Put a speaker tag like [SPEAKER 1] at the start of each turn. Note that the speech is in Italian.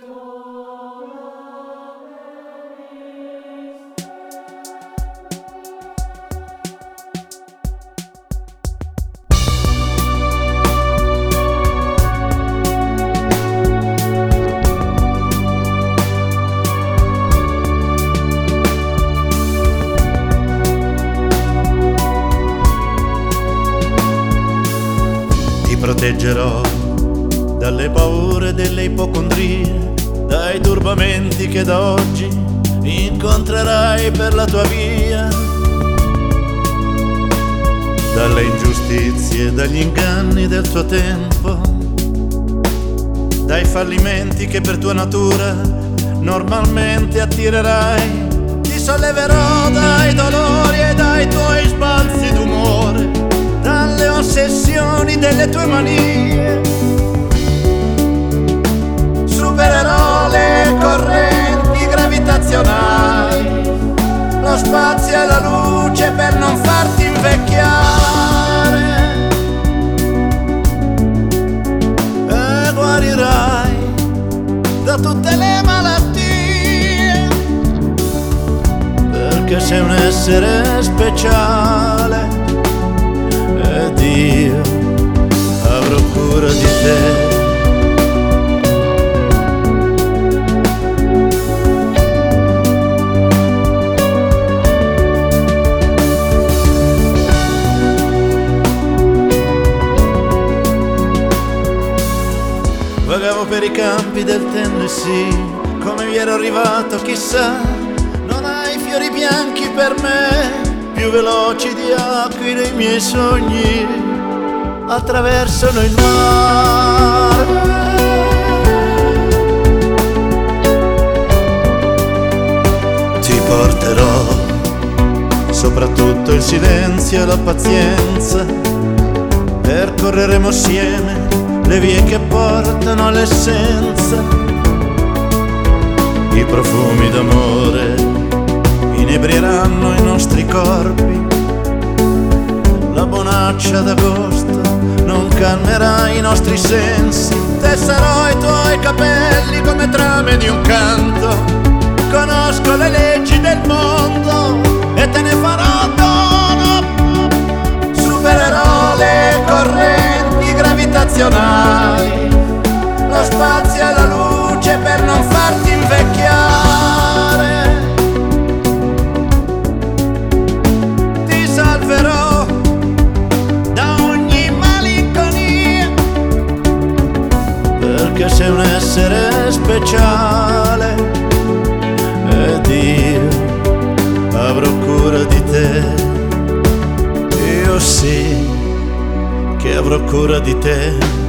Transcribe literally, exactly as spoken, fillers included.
[SPEAKER 1] Proteggerò dalle paure delle ipocondrie, dai turbamenti che da oggi incontrerai per la tua via, dalle ingiustizie, dagli inganni del tuo tempo, dai fallimenti che per tua natura normalmente attirerai. Ti solleverò dai dolori e dai tuoi sbalzi d'umore, dalle ossessioni delle tue manie. Supererò le correnti gravitazionali, lo spazio e la luce per non farti invecchiare, e guarirai da tutte le malattie, perché sei un essere speciale. Ed io avrò cura di te. Vagavo per i campi del Tennessee, come vi ero arrivato chissà. Non hai fiori bianchi per me, più veloci di aquile i miei sogni attraversano il mare. Ti porterò soprattutto il silenzio e la pazienza, percorreremo assieme le vie che portano all'essenza, i profumi d'amore inebrieranno i nostri corpi, la bonaccia d'agosto non calmerà i nostri sensi. Tesserò i tuoi capelli come trame di un canto, conosco le leggi del mondo e te ne farò dono. Supererò le correnti gravitazionali, lo spazio e la luce per non farti invecchiare. Perché sei un essere speciale, ed io avrò cura di te. Io sì che avrò cura di te.